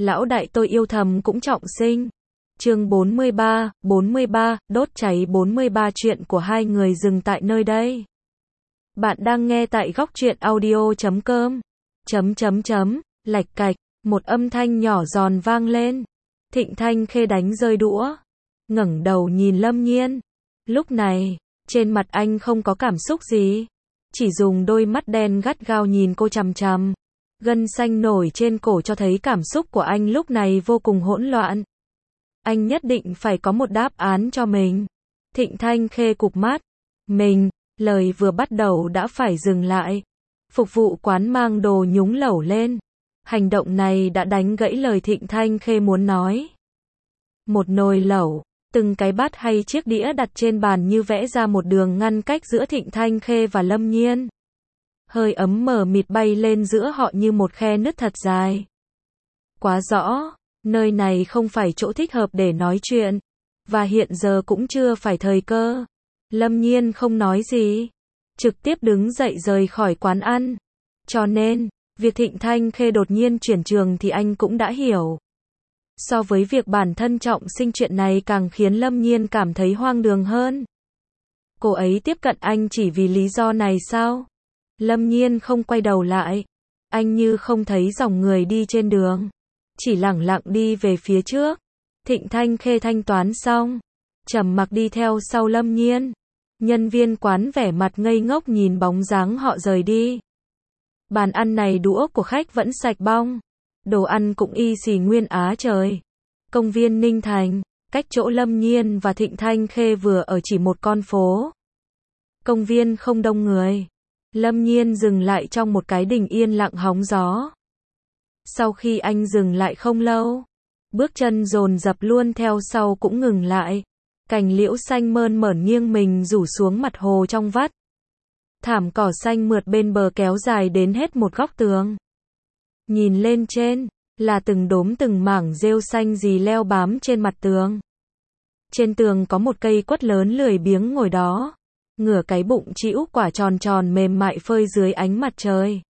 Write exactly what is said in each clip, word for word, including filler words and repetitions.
Lão đại tôi yêu thầm cũng trọng sinh. Chương bốn mươi ba, bốn mươi ba, đốt cháy bốn mươi ba chuyện của hai người dừng tại nơi đây. Bạn đang nghe tại góc truyện audio chấm com. Chấm chấm chấm, lạch cạch, một âm thanh nhỏ giòn vang lên. Thịnh Thanh Khê đánh rơi đũa, ngẩng đầu nhìn Lâm Nhiên. Lúc này, trên mặt anh không có cảm xúc gì, chỉ dùng đôi mắt đen gắt gao nhìn cô chằm chằm. Gân xanh nổi trên cổ cho thấy cảm xúc của anh lúc này vô cùng hỗn loạn. Anh nhất định phải có một đáp án cho mình. Thịnh Thanh Khê cụp mắt. Mình, lời vừa bắt đầu đã phải dừng lại. Phục vụ quán mang đồ nhúng lẩu lên. Hành động này đã đánh gãy lời Thịnh Thanh Khê muốn nói. Một nồi lẩu, từng cái bát hay chiếc đĩa đặt trên bàn như vẽ ra một đường ngăn cách giữa Thịnh Thanh Khê và Lâm Nhiên. Hơi ấm mờ mịt bay lên giữa họ như một khe nứt thật dài. Quá rõ, nơi này không phải chỗ thích hợp để nói chuyện, và hiện giờ cũng chưa phải thời cơ. Lâm Nhiên không nói gì, trực tiếp đứng dậy rời khỏi quán ăn. Cho nên, việc Thịnh Thanh Khê đột nhiên chuyển trường thì anh cũng đã hiểu. So với việc bản thân trọng sinh, chuyện này càng khiến Lâm Nhiên cảm thấy hoang đường hơn. Cô ấy tiếp cận anh chỉ vì lý do này sao? Lâm Nhiên không quay đầu lại. Anh như không thấy dòng người đi trên đường, chỉ lẳng lặng đi về phía trước. Thịnh Thanh Khê thanh toán xong, trầm mặc đi theo sau Lâm Nhiên. Nhân viên quán vẻ mặt ngây ngốc nhìn bóng dáng họ rời đi. Bàn ăn này đũa của khách vẫn sạch bong, đồ ăn cũng y xì nguyên Á trời. Công viên Ninh Thành, cách chỗ Lâm Nhiên và Thịnh Thanh Khê vừa ở chỉ một con phố. Công viên không đông người. Lâm Nhiên dừng lại trong một cái đình yên lặng hóng gió. Sau khi anh dừng lại không lâu, bước chân dồn dập luôn theo sau cũng ngừng lại. Cành liễu xanh mơn mởn nghiêng mình rủ xuống mặt hồ trong vắt. Thảm cỏ xanh mượt bên bờ kéo dài đến hết một góc tường. Nhìn lên trên, là từng đốm từng mảng rêu xanh rì leo bám trên mặt tường. Trên tường có một cây quất lớn lười biếng ngồi đó, ngửa cái bụng trĩu quả tròn tròn mềm mại phơi dưới ánh mặt trời.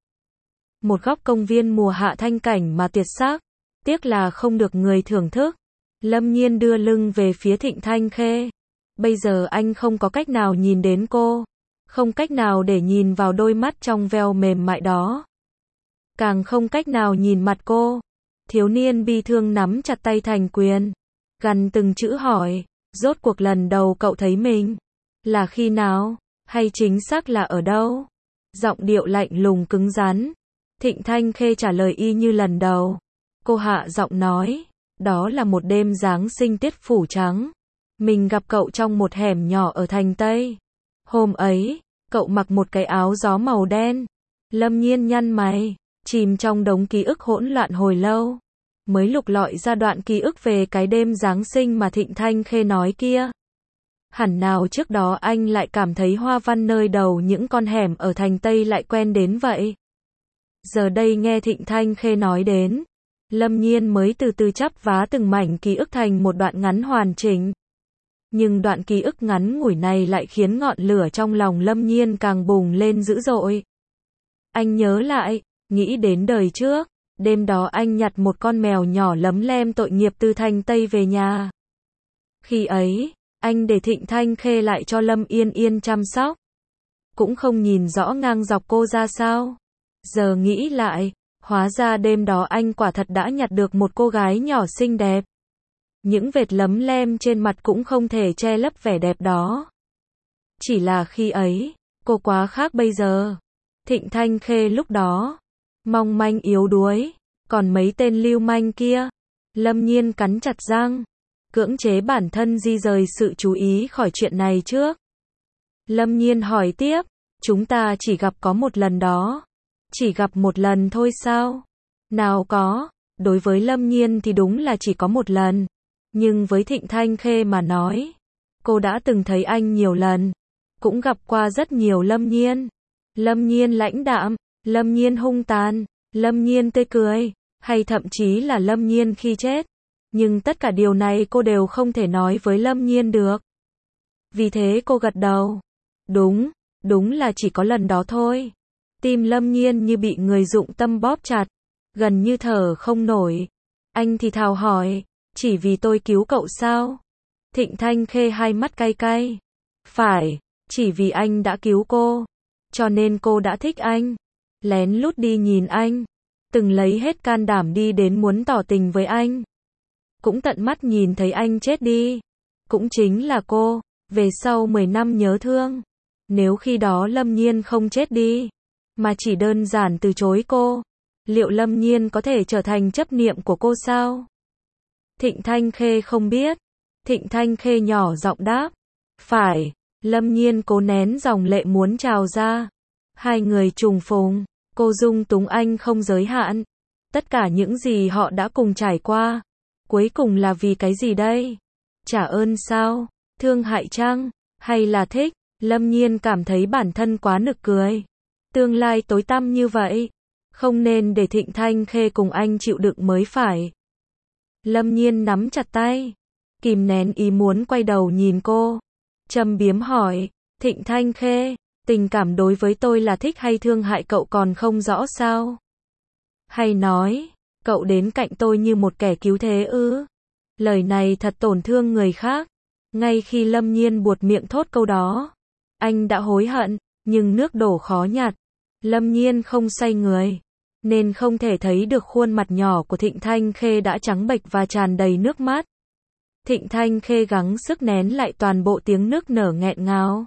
Một góc công viên mùa hạ thanh cảnh mà tuyệt sắc, tiếc là không được người thưởng thức. Lâm Nhiên đưa lưng về phía Thịnh Thanh Khê. Bây giờ anh không có cách nào nhìn đến cô, không cách nào để nhìn vào đôi mắt trong veo mềm mại đó, càng không cách nào nhìn mặt cô. Thiếu niên bi thương nắm chặt tay thành quyền, gằn từng chữ hỏi, rốt cuộc lần đầu cậu thấy mình là khi nào, hay chính xác là ở đâu? Giọng điệu lạnh lùng cứng rắn. Thịnh Thanh Khê trả lời y như lần đầu. Cô hạ giọng nói, đó là một đêm Giáng sinh tiết phủ trắng. Mình gặp cậu trong một hẻm nhỏ ở thành Tây. Hôm ấy, cậu mặc một cái áo gió màu đen. Lâm Nhiên nhăn mày, chìm trong đống ký ức hỗn loạn hồi lâu, mới lục lọi ra đoạn ký ức về cái đêm Giáng sinh mà Thịnh Thanh Khê nói kia. Hẳn nào trước đó anh lại cảm thấy hoa văn nơi đầu những con hẻm ở thành Tây lại quen đến vậy. Giờ đây nghe Thịnh Thanh Khê nói đến, Lâm Nhiên mới từ từ chắp vá từng mảnh ký ức thành một đoạn ngắn hoàn chỉnh. Nhưng đoạn ký ức ngắn ngủi này lại khiến ngọn lửa trong lòng Lâm Nhiên càng bùng lên dữ dội. Anh nhớ lại, nghĩ đến đời trước, đêm đó anh nhặt một con mèo nhỏ lấm lem tội nghiệp từ thành Tây về nhà. Khi ấy, anh để Thịnh Thanh Khê lại cho Lâm Yên Yên chăm sóc, cũng không nhìn rõ ngang dọc cô ra sao. Giờ nghĩ lại, hóa ra đêm đó anh quả thật đã nhặt được một cô gái nhỏ xinh đẹp. Những vệt lấm lem trên mặt cũng không thể che lấp vẻ đẹp đó. Chỉ là khi ấy, cô quá khác bây giờ. Thịnh Thanh Khê lúc đó, mong manh yếu đuối, còn mấy tên lưu manh kia. Lâm Nhiên cắn chặt răng, cưỡng chế bản thân di rời sự chú ý khỏi chuyện này trước. Lâm Nhiên hỏi tiếp, chúng ta chỉ gặp có một lần đó. Chỉ gặp một lần thôi sao? Nào có, đối với Lâm Nhiên thì đúng là chỉ có một lần. Nhưng với Thịnh Thanh Khê mà nói, cô đã từng thấy anh nhiều lần, cũng gặp qua rất nhiều Lâm Nhiên. Lâm Nhiên lãnh đạm, Lâm Nhiên hung tàn, Lâm Nhiên tươi cười, hay thậm chí là Lâm Nhiên khi chết. Nhưng tất cả điều này cô đều không thể nói với Lâm Nhiên được. Vì thế cô gật đầu. Đúng, đúng là chỉ có lần đó thôi. Tim Lâm Nhiên như bị người dụng tâm bóp chặt, gần như thở không nổi. Anh thì thào hỏi, chỉ vì tôi cứu cậu sao? Thịnh Thanh Khê hai mắt cay cay. Phải, chỉ vì anh đã cứu cô, cho nên cô đã thích anh. Lén lút đi nhìn anh, từng lấy hết can đảm đi đến muốn tỏ tình với anh. Cũng tận mắt nhìn thấy anh chết đi. Cũng chính là cô, về sau mười năm nhớ thương. Nếu khi đó Lâm Nhiên không chết đi, mà chỉ đơn giản từ chối cô, liệu Lâm Nhiên có thể trở thành chấp niệm của cô sao? Thịnh Thanh Khê không biết. Thịnh Thanh Khê nhỏ giọng đáp. Phải. Lâm Nhiên cố nén dòng lệ muốn trào ra. Hai người trùng phùng. Cô dung túng anh không giới hạn. Tất cả những gì họ đã cùng trải qua, cuối cùng là vì cái gì đây? Trả ơn sao? Thương hại chăng? Hay là thích? Lâm Nhiên cảm thấy bản thân quá nực cười. Tương lai tối tăm như vậy, không nên để Thịnh Thanh Khê cùng anh chịu đựng mới phải. Lâm Nhiên nắm chặt tay, kìm nén ý muốn quay đầu nhìn cô. Châm biếm hỏi, Thịnh Thanh Khê, tình cảm đối với tôi là thích hay thương hại cậu còn không rõ sao? Hay nói, cậu đến cạnh tôi như một kẻ cứu thế ư? Lời này thật tổn thương người khác. Ngay khi Lâm Nhiên buột miệng thốt câu đó, anh đã hối hận, nhưng nước đổ khó nhặt. Lâm Nhiên không xoay người, nên không thể thấy được khuôn mặt nhỏ của Thịnh Thanh Khê đã trắng bệch và tràn đầy nước mắt. Thịnh Thanh Khê gắng sức nén lại toàn bộ tiếng nức nở nghẹn ngào.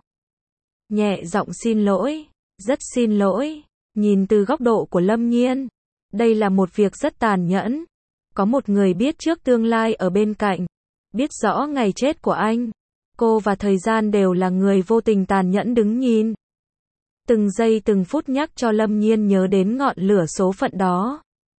Nhẹ giọng xin lỗi, rất xin lỗi. Nhìn từ góc độ của Lâm Nhiên, đây là một việc rất tàn nhẫn. Có một người biết trước tương lai ở bên cạnh, biết rõ ngày chết của anh. Cô và thời gian đều là người vô tình tàn nhẫn đứng nhìn. Từng giây từng phút nhắc cho Lâm Nhiên nhớ đến ngọn lửa số phận đó.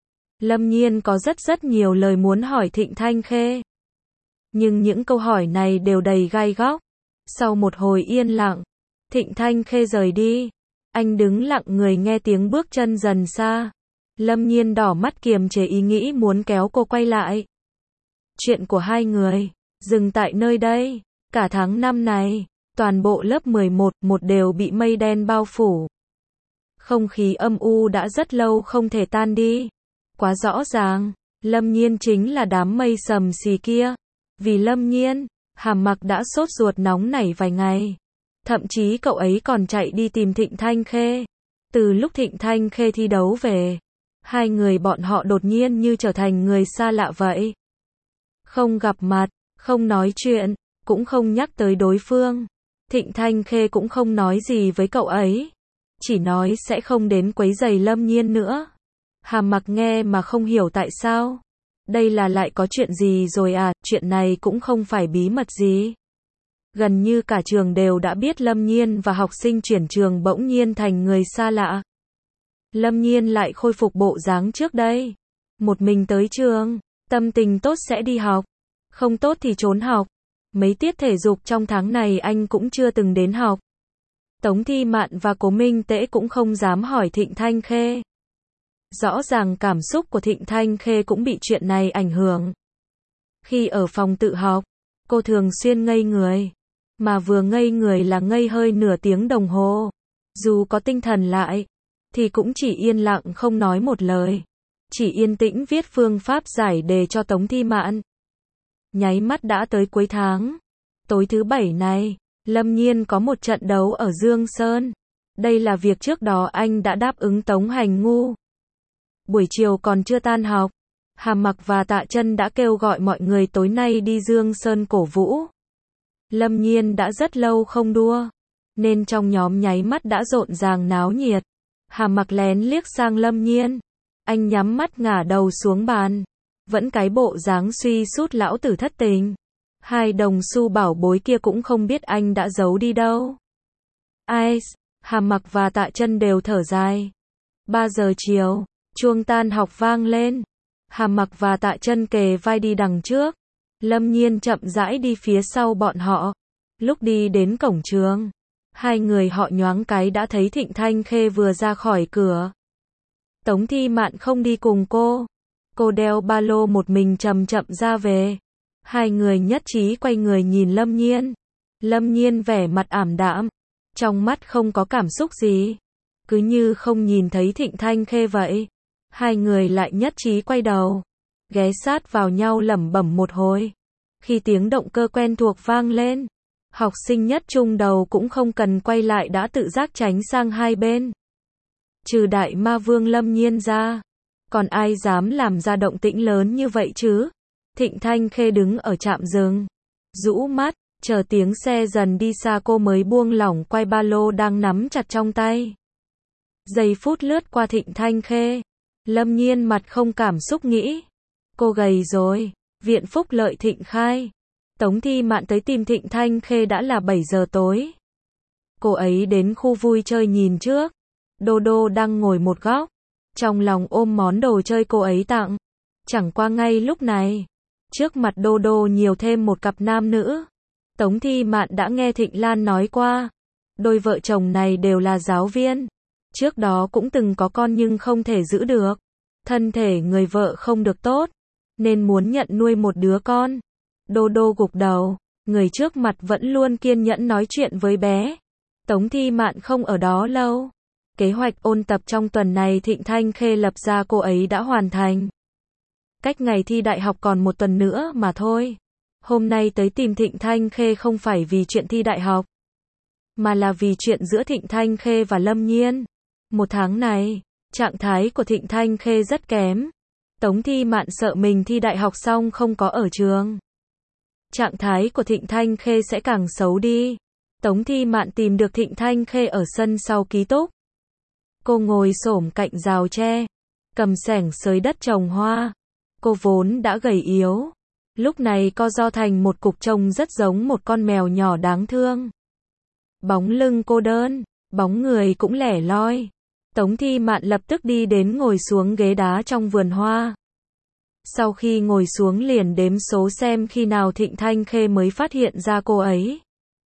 Lâm Nhiên có rất rất nhiều lời muốn hỏi Thịnh Thanh Khê. Nhưng những câu hỏi này đều đầy gai góc. Sau một hồi yên lặng, Thịnh Thanh Khê rời đi. Anh đứng lặng người nghe tiếng bước chân dần xa. Lâm Nhiên đỏ mắt kiềm chế ý nghĩ muốn kéo cô quay lại. Chuyện của hai người dừng tại nơi đây. Cả tháng năm này, toàn bộ lớp mười một một đều bị mây đen bao phủ. Không khí âm u đã rất lâu không thể tan đi. Quá rõ ràng, Lâm Nhiên chính là đám mây sầm xì kia. Vì Lâm Nhiên, Hàm Mặc đã sốt ruột nóng nảy vài ngày. Thậm chí cậu ấy còn chạy đi tìm Thịnh Thanh Khê. Từ lúc Thịnh Thanh Khê thi đấu về, hai người bọn họ đột nhiên như trở thành người xa lạ vậy. Không gặp mặt, không nói chuyện, cũng không nhắc tới đối phương. Thịnh Thanh Khê cũng không nói gì với cậu ấy. Chỉ nói sẽ không đến quấy rầy Lâm Nhiên nữa. Hàm Mặc nghe mà không hiểu tại sao. Đây là lại có chuyện gì rồi à, chuyện này cũng không phải bí mật gì. Gần như cả trường đều đã biết Lâm Nhiên và học sinh chuyển trường bỗng nhiên thành người xa lạ. Lâm Nhiên lại khôi phục bộ dáng trước đây. Một mình tới trường, tâm tình tốt sẽ đi học, không tốt thì trốn học. Mấy tiết thể dục trong tháng này anh cũng chưa từng đến học. Tống Thi Mạn và Cố Minh Tễ cũng không dám hỏi Thịnh Thanh Khê. Rõ ràng cảm xúc của Thịnh Thanh Khê cũng bị chuyện này ảnh hưởng. Khi ở phòng tự học, cô thường xuyên ngây người. Mà vừa ngây người là ngây hơi nửa tiếng đồng hồ. Dù có tinh thần lại, thì cũng chỉ yên lặng không nói một lời. Chỉ yên tĩnh viết phương pháp giải đề cho Tống Thi Mạn. Nháy mắt đã tới cuối tháng. Tối thứ bảy này, Lâm Nhiên có một trận đấu ở Dương Sơn. Đây là việc trước đó anh đã đáp ứng Tống Hành Ngu. Buổi chiều còn chưa tan học, Hàm Mặc và Tạ Chân đã kêu gọi mọi người tối nay đi Dương Sơn cổ vũ. Lâm Nhiên đã rất lâu không đua, nên trong nhóm nháy mắt đã rộn ràng náo nhiệt. Hàm Mặc lén liếc sang Lâm Nhiên. Anh nhắm mắt ngả đầu xuống bàn. Vẫn cái bộ dáng suy sút lão tử thất tình. Hai đồng xu bảo bối kia cũng không biết anh đã giấu đi đâu. Ai, Hàm Mặc và Tạ Chân đều thở dài. ba giờ chiều, chuông tan học vang lên. Hàm Mặc và Tạ Chân kề vai đi đằng trước. Lâm Nhiên chậm rãi đi phía sau bọn họ. Lúc đi đến cổng trường, hai người họ nhoáng cái đã thấy Thịnh Thanh Khê vừa ra khỏi cửa. Tống Thi Mạn không đi cùng cô. Cô đeo ba lô một mình chậm chậm ra về. Hai người nhất trí quay người nhìn Lâm Nhiên. Lâm Nhiên vẻ mặt ảm đạm, trong mắt không có cảm xúc gì, cứ như không nhìn thấy Thịnh Thanh Khê vậy. Hai người lại nhất trí quay đầu, ghé sát vào nhau lẩm bẩm một hồi. Khi tiếng động cơ quen thuộc vang lên, học sinh nhất trung đầu cũng không cần quay lại đã tự giác tránh sang hai bên. Trừ đại ma vương Lâm Nhiên ra, còn ai dám làm ra động tĩnh lớn như vậy chứ? Thịnh Thanh Khê đứng ở trạm dừng, rũ mắt, chờ tiếng xe dần đi xa cô mới buông lỏng quay ba lô đang nắm chặt trong tay. Giây phút lướt qua Thịnh Thanh Khê, Lâm Nhiên mặt không cảm xúc nghĩ. Cô gầy rồi, viện phúc lợi Thịnh khai. Tống Thi Mạn tới tìm Thịnh Thanh Khê đã là bảy giờ tối. Cô ấy đến khu vui chơi nhìn trước. Đô Đô đang ngồi một góc, trong lòng ôm món đồ chơi cô ấy tặng. Chẳng qua ngay lúc này, trước mặt Đô Đô nhiều thêm một cặp nam nữ. Tống Thi Mạn đã nghe Thịnh Lan nói qua, đôi vợ chồng này đều là giáo viên. Trước đó cũng từng có con nhưng không thể giữ được. Thân thể người vợ không được tốt, nên muốn nhận nuôi một đứa con. Đô Đô gục đầu, người trước mặt vẫn luôn kiên nhẫn nói chuyện với bé. Tống Thi Mạn không ở đó lâu. Kế hoạch ôn tập trong tuần này Thịnh Thanh Khê lập ra cô ấy đã hoàn thành. Cách ngày thi đại học còn một tuần nữa mà thôi. Hôm nay tới tìm Thịnh Thanh Khê không phải vì chuyện thi đại học, mà là vì chuyện giữa Thịnh Thanh Khê và Lâm Nhiên. Một tháng này, trạng thái của Thịnh Thanh Khê rất kém. Tống Thi Mạn sợ mình thi đại học xong không có ở trường, trạng thái của Thịnh Thanh Khê sẽ càng xấu đi. Tống Thi Mạn tìm được Thịnh Thanh Khê ở sân sau ký túc. Cô ngồi xổm cạnh rào tre, cầm xẻng xới đất trồng hoa. Cô vốn đã gầy yếu, lúc này co ro thành một cục trông rất giống một con mèo nhỏ đáng thương. Bóng lưng cô đơn, bóng người cũng lẻ loi. Tống Thi Mạn lập tức đi đến ngồi xuống ghế đá trong vườn hoa. Sau khi ngồi xuống liền đếm số xem khi nào Thịnh Thanh Khê mới phát hiện ra cô ấy.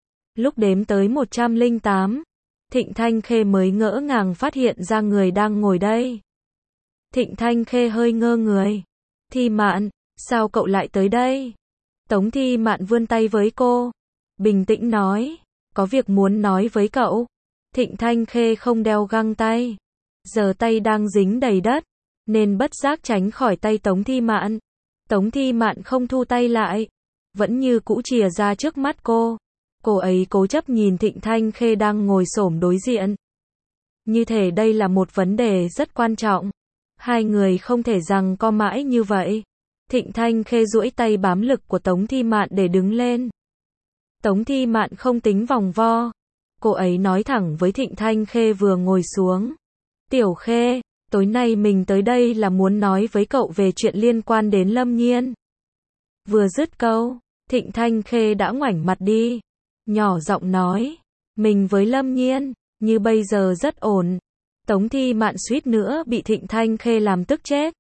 Lúc đếm tới một trăm lẻ tám, Thịnh Thanh Khê mới ngỡ ngàng phát hiện ra người đang ngồi đây. Thịnh Thanh Khê hơi ngơ người. Thi Mạn, sao cậu lại tới đây? Tống Thi Mạn vươn tay với cô, bình tĩnh nói, có việc muốn nói với cậu. Thịnh Thanh Khê không đeo găng tay, giờ tay đang dính đầy đất, nên bất giác tránh khỏi tay Tống Thi Mạn. Tống Thi Mạn không thu tay lại, vẫn như cũ chìa ra trước mắt cô. Cô ấy cố chấp nhìn Thịnh Thanh Khê đang ngồi xổm đối diện. Như thể đây là một vấn đề rất quan trọng. Hai người không thể giằng co mãi như vậy. Thịnh Thanh Khê duỗi tay bám lực của Tống Thi Mạn để đứng lên. Tống Thi Mạn không tính vòng vo. Cô ấy nói thẳng với Thịnh Thanh Khê vừa ngồi xuống. Tiểu Khê, tối nay mình tới đây là muốn nói với cậu về chuyện liên quan đến Lâm Nhiên. Vừa dứt câu, Thịnh Thanh Khê đã ngoảnh mặt đi. Nhỏ giọng nói, mình với Lâm Nhiên, như bây giờ rất ổn. Tống Thi Mạn suýt nữa bị Thịnh Thanh Khê làm tức chết.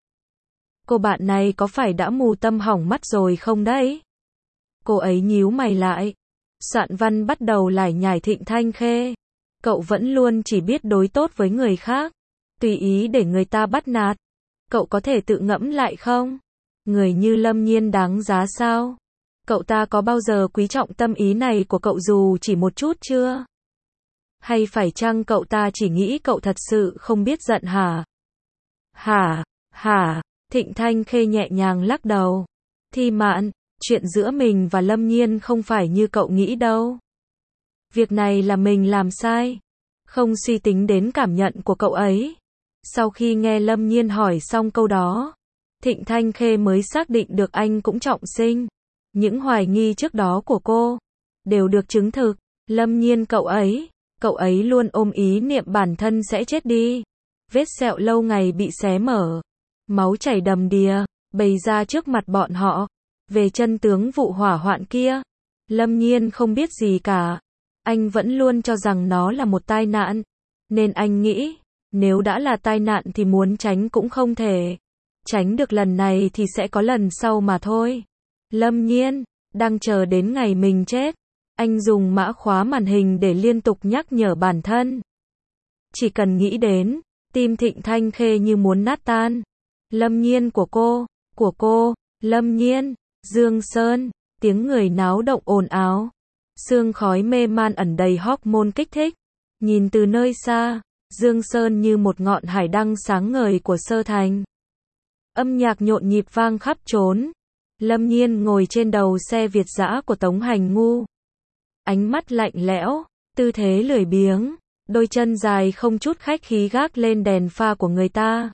Cô bạn này có phải đã mù tâm hỏng mắt rồi không đấy? Cô ấy nhíu mày lại. Soạn văn bắt đầu lải nhải Thịnh Thanh Khê. Cậu vẫn luôn chỉ biết đối tốt với người khác, tùy ý để người ta bắt nạt. Cậu có thể tự ngẫm lại không? Người như Lâm Nhiên đáng giá sao? Cậu ta có bao giờ quý trọng tâm ý này của cậu dù chỉ một chút chưa? Hay phải chăng cậu ta chỉ nghĩ cậu thật sự không biết giận hả? Hả, hả, Thịnh Thanh Khê nhẹ nhàng lắc đầu. Thi Mạn, chuyện giữa mình và Lâm Nhiên không phải như cậu nghĩ đâu. Việc này là mình làm sai, không suy tính đến cảm nhận của cậu ấy. Sau khi nghe Lâm Nhiên hỏi xong câu đó, Thịnh Thanh Khê mới xác định được anh cũng trọng sinh. Những hoài nghi trước đó của cô đều được chứng thực. Lâm Nhiên cậu ấy, cậu ấy luôn ôm ý niệm bản thân sẽ chết đi. Vết sẹo lâu ngày bị xé mở, máu chảy đầm đìa, bày ra trước mặt bọn họ. Về chân tướng vụ hỏa hoạn kia, Lâm Nhiên không biết gì cả. Anh vẫn luôn cho rằng nó là một tai nạn, nên anh nghĩ, nếu đã là tai nạn thì muốn tránh cũng không thể. Tránh được lần này thì sẽ có lần sau mà thôi. Lâm Nhiên, đang chờ đến ngày mình chết. Anh dùng mã khóa màn hình để liên tục nhắc nhở bản thân. Chỉ cần nghĩ đến, tim Thịnh Thanh Khê như muốn nát tan. Lâm Nhiên của cô, của cô, Lâm Nhiên, Dương Sơn, tiếng người náo động ồn ào. Sương khói mê man ẩn đầy hormone kích thích. Nhìn từ nơi xa, Dương Sơn như một ngọn hải đăng sáng ngời của Sơ Thành. Âm nhạc nhộn nhịp vang khắp trốn. Lâm Nhiên ngồi trên đầu xe Việt dã của Tống Hành Ngu. Ánh mắt lạnh lẽo, tư thế lười biếng, đôi chân dài không chút khách khí gác lên đèn pha của người ta.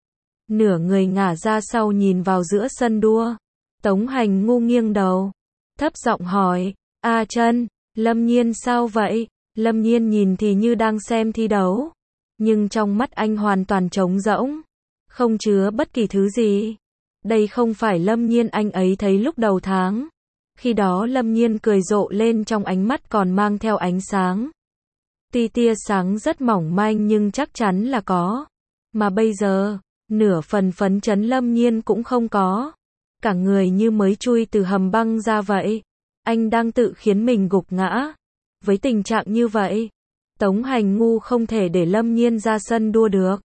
Nửa người ngả ra sau nhìn vào giữa sân đua. Tống Hành Ngu nghiêng đầu, thấp giọng hỏi, A Chân, Lâm Nhiên sao vậy? Lâm Nhiên nhìn thì như đang xem thi đấu, nhưng trong mắt anh hoàn toàn trống rỗng, không chứa bất kỳ thứ gì. Đây không phải Lâm Nhiên anh ấy thấy lúc đầu tháng. Khi đó Lâm Nhiên cười rộ lên, trong ánh mắt còn mang theo ánh sáng. Tia tia sáng rất mỏng manh nhưng chắc chắn là có. Mà bây giờ, nửa phần phấn chấn Lâm Nhiên cũng không có. Cả người như mới chui từ hầm băng ra vậy. Anh đang tự khiến mình gục ngã. Với tình trạng như vậy, Tống Hành Ngu không thể để Lâm Nhiên ra sân đua được.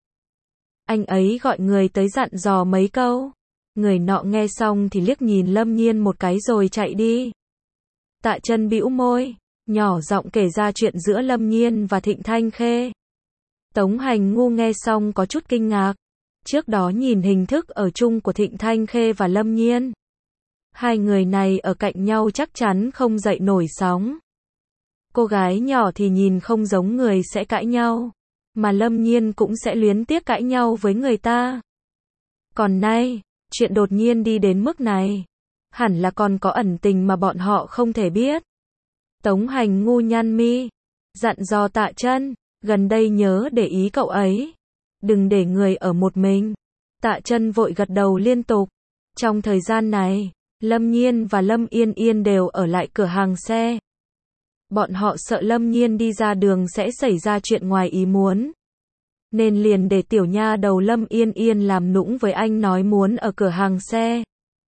Anh ấy gọi người tới dặn dò mấy câu. Người nọ nghe xong thì liếc nhìn Lâm Nhiên một cái rồi chạy đi. Tạ Chân bĩu môi, nhỏ giọng kể ra chuyện giữa Lâm Nhiên và Thịnh Thanh Khê. Tống Hành Ngu nghe xong có chút kinh ngạc. Trước đó nhìn hình thức ở chung của Thịnh Thanh Khê và Lâm Nhiên, hai người này ở cạnh nhau chắc chắn không dậy nổi sóng. Cô gái nhỏ thì nhìn không giống người sẽ cãi nhau, mà Lâm Nhiên cũng sẽ luyến tiếc cãi nhau với người ta. Còn nay, chuyện đột nhiên đi đến mức này, hẳn là còn có ẩn tình mà bọn họ không thể biết. Tống Hành Ngu nhăn mi, dặn dò Tạ Chân, gần đây nhớ để ý cậu ấy, đừng để người ở một mình. Tạ Chân vội gật đầu liên tục. Trong thời gian này, Lâm Nhiên và Lâm Yên Yên đều ở lại cửa hàng xe. Bọn họ sợ Lâm Nhiên đi ra đường sẽ xảy ra chuyện ngoài ý muốn, nên liền để tiểu nha đầu Lâm Yên Yên làm nũng với anh nói muốn ở cửa hàng xe.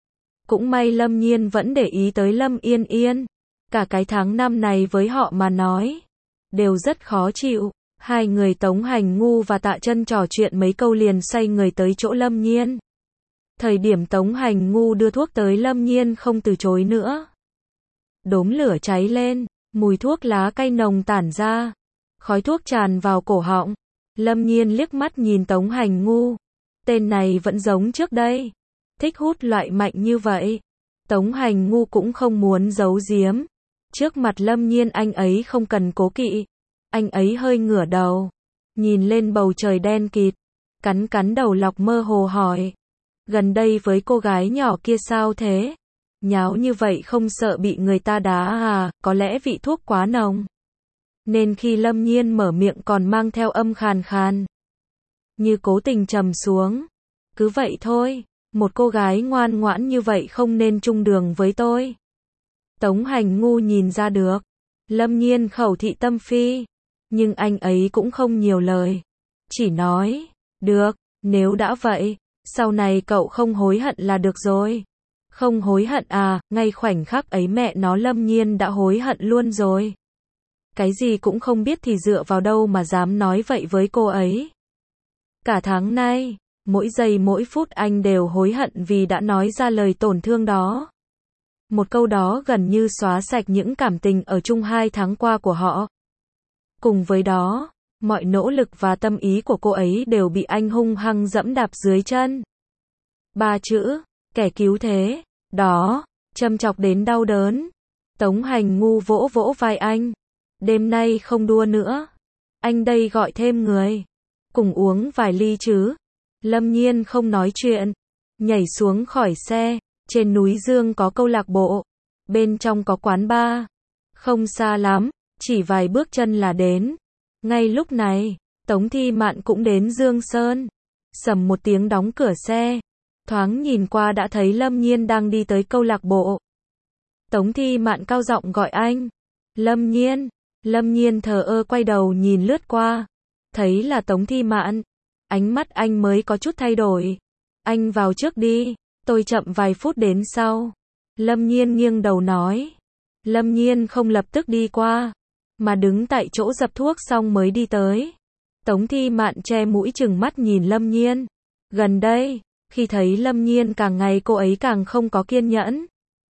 Cũng may Lâm Nhiên vẫn để ý tới Lâm Yên Yên. Cả cái tháng năm này với họ mà nói, đều rất khó chịu. Hai người Tống Hành Ngu và Tạ Chân trò chuyện mấy câu liền xoay người tới chỗ Lâm Nhiên. Thời điểm Tống Hành Ngu đưa thuốc tới, Lâm Nhiên không từ chối nữa. Đốm lửa cháy lên, mùi thuốc lá cay nồng tản ra, khói thuốc tràn vào cổ họng. Lâm Nhiên liếc mắt nhìn Tống Hành Ngu, tên này vẫn giống trước đây, thích hút loại mạnh như vậy. Tống Hành Ngu cũng không muốn giấu giếm. Trước mặt Lâm Nhiên anh ấy không cần cố kỵ. Anh ấy hơi ngửa đầu, nhìn lên bầu trời đen kịt, cắn cắn đầu lọc mơ hồ hỏi, gần đây với cô gái nhỏ kia sao thế? Nháo như vậy không sợ bị người ta đá à? Có lẽ vị thuốc quá nồng, nên khi Lâm Nhiên mở miệng còn mang theo âm khàn khàn, như cố tình trầm xuống. Cứ vậy thôi, một cô gái ngoan ngoãn như vậy không nên chung đường với tôi. Tống Hành Ngu nhìn ra được, Lâm Nhiên khẩu thị tâm phi, nhưng anh ấy cũng không nhiều lời, chỉ nói, được, nếu đã vậy, sau này cậu không hối hận là được rồi. Không hối hận à? Ngay khoảnh khắc ấy mẹ nó Lâm Nhiên đã hối hận luôn rồi. Cái gì cũng không biết thì dựa vào đâu mà dám nói vậy với cô ấy. Cả tháng nay, mỗi giây mỗi phút anh đều hối hận vì đã nói ra lời tổn thương đó. Một câu đó gần như xóa sạch những cảm tình ở chung hai tháng qua của họ. Cùng với đó, mọi nỗ lực và tâm ý của cô ấy đều bị anh hung hăng dẫm đạp dưới chân. Ba chữ, kẻ cứu thế, đó, châm chọc đến đau đớn. Tống Hành Ngu vỗ vỗ vai anh. Đêm nay không đua nữa. Anh đây gọi thêm người. Cùng uống vài ly chứ. Lâm Nhiên không nói chuyện. Nhảy xuống khỏi xe. Trên núi Dương có câu lạc bộ. Bên trong có quán bar. Không xa lắm, chỉ vài bước chân là đến. Ngay lúc này, Tống Thi Mạn cũng đến Dương Sơn. Sầm một tiếng đóng cửa xe. Thoáng nhìn qua đã thấy Lâm Nhiên đang đi tới câu lạc bộ. Tống Thi Mạn cao giọng gọi anh. Lâm Nhiên. Lâm Nhiên thờ ơ quay đầu nhìn lướt qua. Thấy là Tống Thi Mạn. Ánh mắt anh mới có chút thay đổi. Anh vào trước đi, tôi chậm vài phút đến sau. Lâm Nhiên nghiêng đầu nói. Lâm Nhiên không lập tức đi qua, mà đứng tại chỗ dập thuốc xong mới đi tới. Tống Thi Mạn che mũi chừng mắt nhìn Lâm Nhiên. Gần đây, khi thấy Lâm Nhiên càng ngày cô ấy càng không có kiên nhẫn.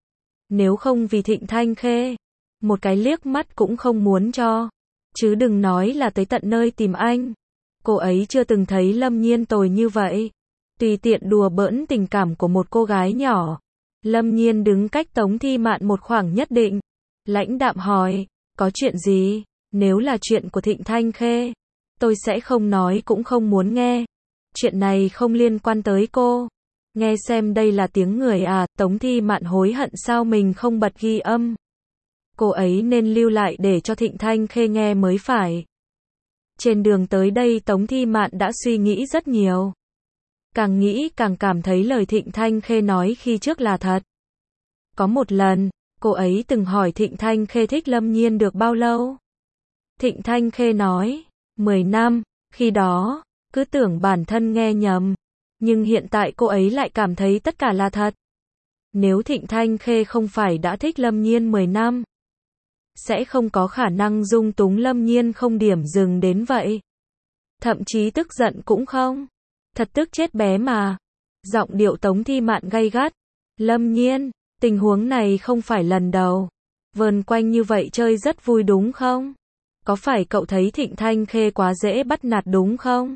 Nếu không vì Thịnh Thanh Khê, một cái liếc mắt cũng không muốn cho. Chứ đừng nói là tới tận nơi tìm anh. Cô ấy chưa từng thấy Lâm Nhiên tồi như vậy. tùy tiện đùa bỡn tình cảm của một cô gái nhỏ. Lâm Nhiên đứng cách Tống Thi Mạn một khoảng nhất định. Lãnh đạm hỏi, có chuyện gì? Nếu là chuyện của Thịnh Thanh Khê, tôi sẽ không nói cũng không muốn nghe. Chuyện này không liên quan tới cô. Nghe xem đây là tiếng người à, Tống Thi Mạn hối hận sao mình không bật ghi âm. Cô ấy nên lưu lại để cho Thịnh Thanh Khê nghe mới phải. Trên đường tới đây Tống Thi Mạn đã suy nghĩ rất nhiều. Càng nghĩ càng cảm thấy lời Thịnh Thanh Khê nói khi trước là thật. Có một lần, cô ấy từng hỏi Thịnh Thanh Khê thích Lâm Nhiên được bao lâu. Thịnh Thanh Khê nói, mười năm, khi đó, cứ tưởng bản thân nghe nhầm. Nhưng hiện tại cô ấy lại cảm thấy tất cả là thật. Nếu Thịnh Thanh Khê không phải đã thích Lâm Nhiên mười năm, sẽ không có khả năng dung túng Lâm Nhiên không điểm dừng đến vậy. Thậm chí tức giận cũng không. Thật tức chết bé mà. Giọng điệu Tống Thi Mạn gay gắt. Lâm Nhiên, tình huống này không phải lần đầu. Vờn quanh như vậy chơi rất vui đúng không? Có phải cậu thấy Thịnh Thanh Khê quá dễ bắt nạt đúng không?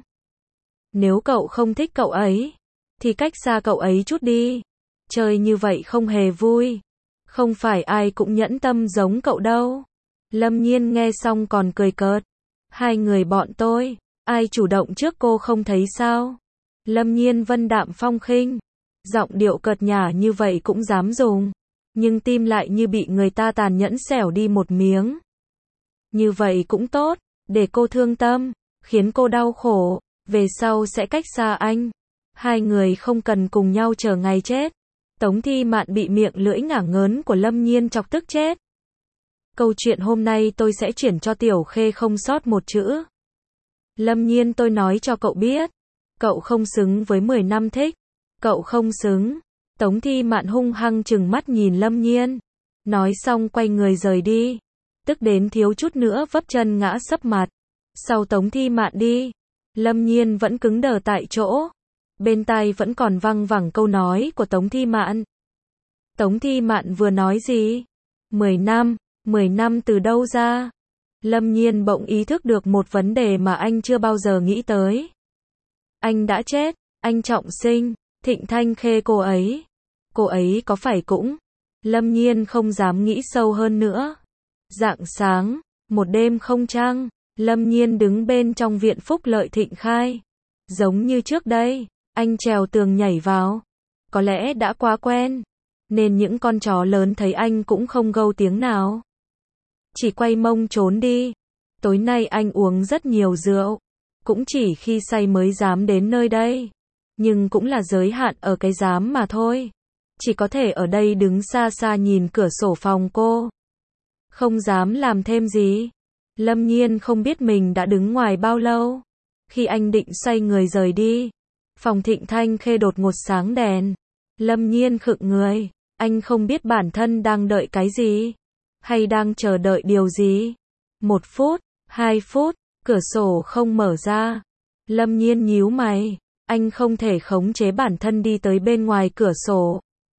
Nếu cậu không thích cậu ấy, thì cách xa cậu ấy chút đi. Chơi như vậy không hề vui. Không phải ai cũng nhẫn tâm giống cậu đâu. Lâm Nhiên nghe xong còn cười cợt. Hai người bọn tôi, ai chủ động trước cô không thấy sao? Lâm Nhiên vân đạm phong khinh. Giọng điệu cợt nhả như vậy cũng dám dùng. Nhưng tim lại như bị người ta tàn nhẫn xẻo đi một miếng. Như vậy cũng tốt, để cô thương tâm, khiến cô đau khổ, về sau sẽ cách xa anh. Hai người không cần cùng nhau chờ ngày chết. Tống Thi Mạn bị miệng lưỡi ngả ngớn của Lâm Nhiên chọc tức chết. Câu chuyện hôm nay tôi sẽ chuyển cho Tiểu Khê không sót một chữ. Lâm Nhiên, tôi nói cho cậu biết, cậu không xứng với mười năm thích. Cậu không xứng. Tống Thi Mạn hung hăng trừng mắt nhìn Lâm Nhiên. Nói xong quay người rời đi. Tức đến thiếu chút nữa vấp chân ngã sấp mặt. Sau Tống Thi Mạn đi, Lâm Nhiên vẫn cứng đờ tại chỗ. Bên tai vẫn còn văng vẳng câu nói của Tống Thi Mạn. Tống Thi Mạn vừa nói gì? Mười năm, mười năm từ đâu ra? Lâm Nhiên bỗng ý thức được một vấn đề mà anh chưa bao giờ nghĩ tới. Anh đã chết, anh trọng sinh, Thịnh Thanh Khê cô ấy. Cô ấy có phải cũng? Lâm Nhiên không dám nghĩ sâu hơn nữa. Rạng sáng, một đêm không trăng, Lâm Nhiên đứng bên trong viện phúc lợi Thịnh Khai. Giống như trước đây, anh trèo tường nhảy vào. Có lẽ đã quá quen, nên những con chó lớn thấy anh cũng không gâu tiếng nào. Chỉ quay mông trốn đi. Tối nay anh uống rất nhiều rượu. Cũng chỉ khi say mới dám đến nơi đây. Nhưng cũng là giới hạn ở cái dám mà thôi. Chỉ có thể ở đây đứng xa xa nhìn cửa sổ phòng cô. Không dám làm thêm gì. Lâm Nhiên không biết mình đã đứng ngoài bao lâu. Khi anh định xoay người rời đi, phòng Thịnh Thanh Khê đột ngột sáng đèn. Lâm Nhiên khựng người. Anh không biết bản thân đang đợi cái gì, hay đang chờ đợi điều gì. Một phút, hai phút, cửa sổ không mở ra. Lâm Nhiên nhíu mày. Anh không thể khống chế bản thân đi tới bên ngoài cửa sổ.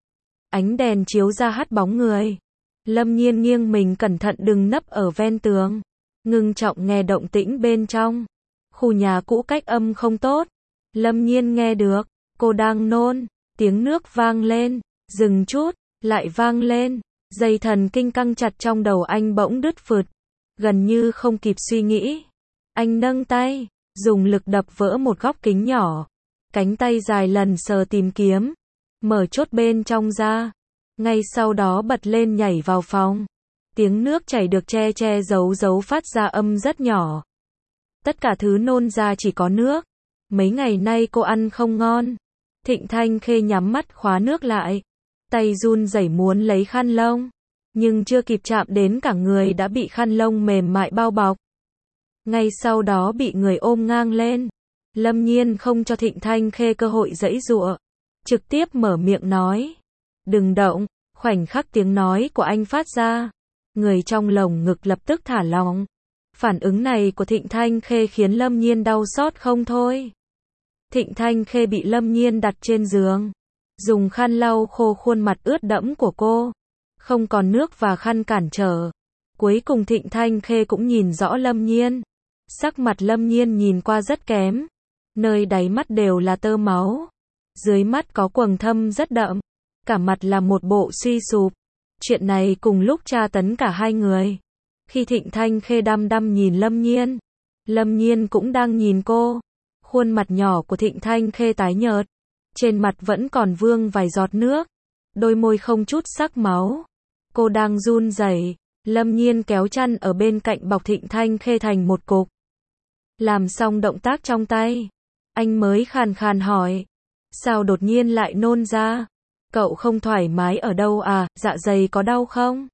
Ánh đèn chiếu ra hắt bóng người. Lâm Nhiên nghiêng mình cẩn thận đừng nấp ở ven tường. Ngưng trọng nghe động tĩnh bên trong. Khu nhà cũ cách âm không tốt. Lâm Nhiên nghe được. Cô đang nôn. Tiếng nước vang lên. Dừng chút. Lại vang lên. Dây thần kinh căng chặt trong đầu anh bỗng đứt phượt. Gần như không kịp suy nghĩ. Anh nâng tay. Dùng lực đập vỡ một góc kính nhỏ. Cánh tay dài lần sờ tìm kiếm. Mở chốt bên trong ra. Ngay sau đó bật lên nhảy vào phòng. Tiếng nước chảy được che che giấu giấu phát ra âm rất nhỏ. Tất cả thứ nôn ra chỉ có nước. Mấy ngày nay cô ăn không ngon. Thịnh Thanh Khê nhắm mắt khóa nước lại. Tay run rẩy muốn lấy khăn lông. Nhưng chưa kịp chạm đến cả người đã bị khăn lông mềm mại bao bọc. Ngay sau đó bị người ôm ngang lên. Lâm Nhiên không cho Thịnh Thanh Khê cơ hội giãy giụa. Trực tiếp mở miệng nói. Đừng động. Khoảnh khắc tiếng nói của anh phát ra. Người trong lồng ngực lập tức thả lỏng. Phản ứng này của Thịnh Thanh Khê khiến Lâm Nhiên đau xót không thôi. Thịnh Thanh Khê bị Lâm Nhiên đặt trên giường. Dùng khăn lau khô khuôn mặt ướt đẫm của cô. Không còn nước và khăn cản trở. Cuối cùng Thịnh Thanh Khê cũng nhìn rõ Lâm Nhiên. Sắc mặt Lâm Nhiên nhìn qua rất kém. Nơi đáy mắt đều là tơ máu. dưới mắt có quầng thâm rất đậm, cả mặt là một bộ suy sụp. Chuyện này cùng lúc tra tấn cả hai người. Khi Thịnh Thanh Khê đăm đăm nhìn Lâm Nhiên, Lâm Nhiên cũng đang nhìn cô. Khuôn mặt nhỏ của Thịnh Thanh Khê tái nhợt, trên mặt vẫn còn vương vài giọt nước, đôi môi không chút sắc máu. Cô đang run rẩy. Lâm Nhiên kéo chăn ở bên cạnh bọc Thịnh Thanh Khê thành một cục. Làm xong động tác trong tay, anh mới khàn khàn hỏi, sao đột nhiên lại nôn ra? Cậu không thoải mái ở đâu à, dạ dày có đau không?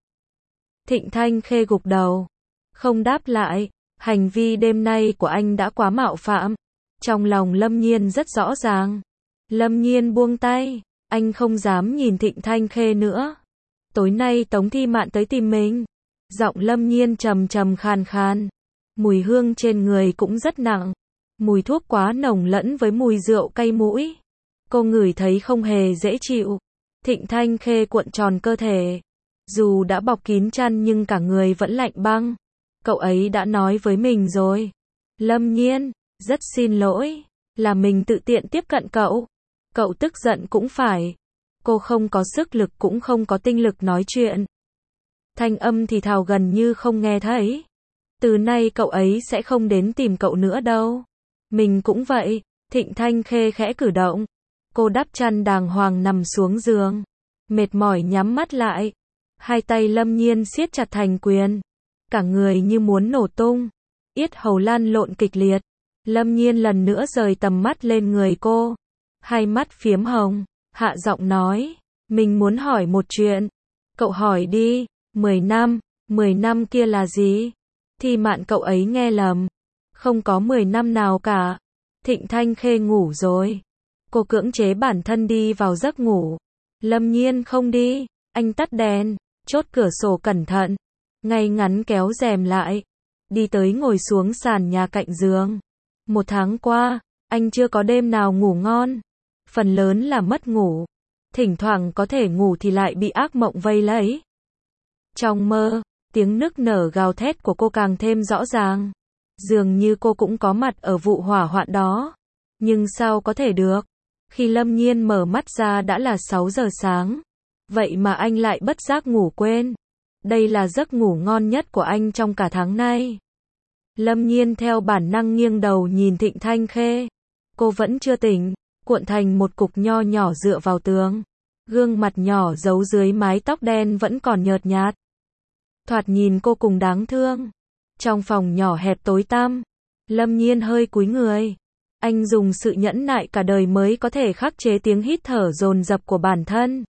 Thịnh Thanh Khê gục đầu, không đáp lại. Hành vi đêm nay của anh đã quá mạo phạm. Trong lòng Lâm Nhiên rất rõ ràng. Lâm Nhiên buông tay, anh không dám nhìn Thịnh Thanh Khê nữa. Tối nay Tống Thi Mạn tới tìm mình. Giọng Lâm Nhiên trầm trầm khàn khàn. Mùi hương trên người cũng rất nặng. Mùi thuốc quá nồng lẫn với mùi rượu cay mũi. Cô ngửi thấy không hề dễ chịu. Thịnh Thanh Khê cuộn tròn cơ thể. Dù đã bọc kín chăn nhưng cả người vẫn lạnh băng. Cậu ấy đã nói với mình rồi. Lâm Nhiên, rất xin lỗi. Là mình tự tiện tiếp cận cậu. Cậu tức giận cũng phải. Cô không có sức lực cũng không có tinh lực nói chuyện. Thanh âm thì thào gần như không nghe thấy. Từ nay cậu ấy sẽ không đến tìm cậu nữa đâu. Mình cũng vậy. Thịnh Thanh Khê khẽ cử động. Cô đắp chăn đàng hoàng nằm xuống giường. Mệt mỏi nhắm mắt lại. Hai tay Lâm Nhiên siết chặt thành quyền. Cả người như muốn nổ tung. Yết hầu lăn lộn kịch liệt. Lâm Nhiên lần nữa rời tầm mắt lên người cô. Hai mắt phiếm hồng. Hạ giọng nói. Mình muốn hỏi một chuyện. Cậu hỏi đi. Mười năm. Mười năm kia là gì? Thi Mạn cậu ấy nghe lầm. Không có mười năm nào cả. Thịnh Thanh Khê ngủ rồi. Cô cưỡng chế bản thân đi vào giấc ngủ. Lâm Nhiên không đi. Anh tắt đèn. Chốt cửa sổ cẩn thận. Ngay ngắn kéo rèm lại. Đi tới ngồi xuống sàn nhà cạnh giường. Một tháng qua, anh chưa có đêm nào ngủ ngon. Phần lớn là mất ngủ. Thỉnh thoảng có thể ngủ thì lại bị ác mộng vây lấy. Trong mơ, tiếng nức nở gào thét của cô càng thêm rõ ràng. Dường như cô cũng có mặt ở vụ hỏa hoạn đó. Nhưng sao có thể được? Khi Lâm Nhiên mở mắt ra đã là sáu giờ sáng. Vậy mà anh lại bất giác ngủ quên. Đây là giấc ngủ ngon nhất của anh trong cả tháng nay. Lâm Nhiên theo bản năng nghiêng đầu nhìn Thịnh Thanh Khê. Cô vẫn chưa tỉnh, cuộn thành một cục nho nhỏ dựa vào tường. Gương mặt nhỏ giấu dưới mái tóc đen vẫn còn nhợt nhạt. Thoạt nhìn cô cùng đáng thương. Trong phòng nhỏ hẹp tối tăm, Lâm Nhiên hơi cúi người. Anh dùng sự nhẫn nại cả đời mới có thể khắc chế tiếng hít thở dồn dập của bản thân.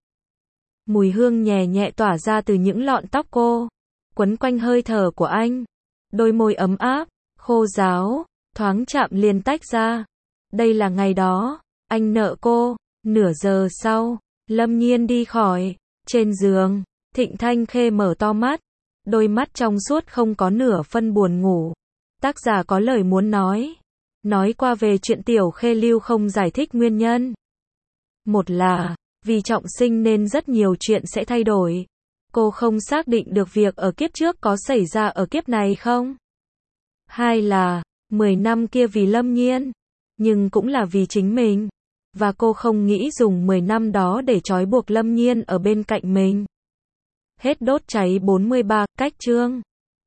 Mùi hương nhẹ nhẹ tỏa ra từ những lọn tóc cô, quấn quanh hơi thở của anh. Đôi môi ấm áp, khô ráo, thoáng chạm liền tách ra. Đây là ngày đó, anh nợ cô. Nửa giờ sau, Lâm Nhiên đi khỏi. Trên giường, Thịnh Thanh Khê mở to mắt. Đôi mắt trong suốt không có nửa phân buồn ngủ. Tác giả có lời muốn nói. Nói qua về chuyện Tiểu Khê Lưu không giải thích nguyên nhân. Một là, vì trọng sinh nên rất nhiều chuyện sẽ thay đổi. Cô không xác định được việc ở kiếp trước có xảy ra ở kiếp này không. Hai là, mười năm kia vì Lâm Nhiên. Nhưng cũng là vì chính mình. Và cô không nghĩ dùng mười năm đó để trói buộc Lâm Nhiên ở bên cạnh mình. Hết đốt cháy bốn mươi ba, cách chương.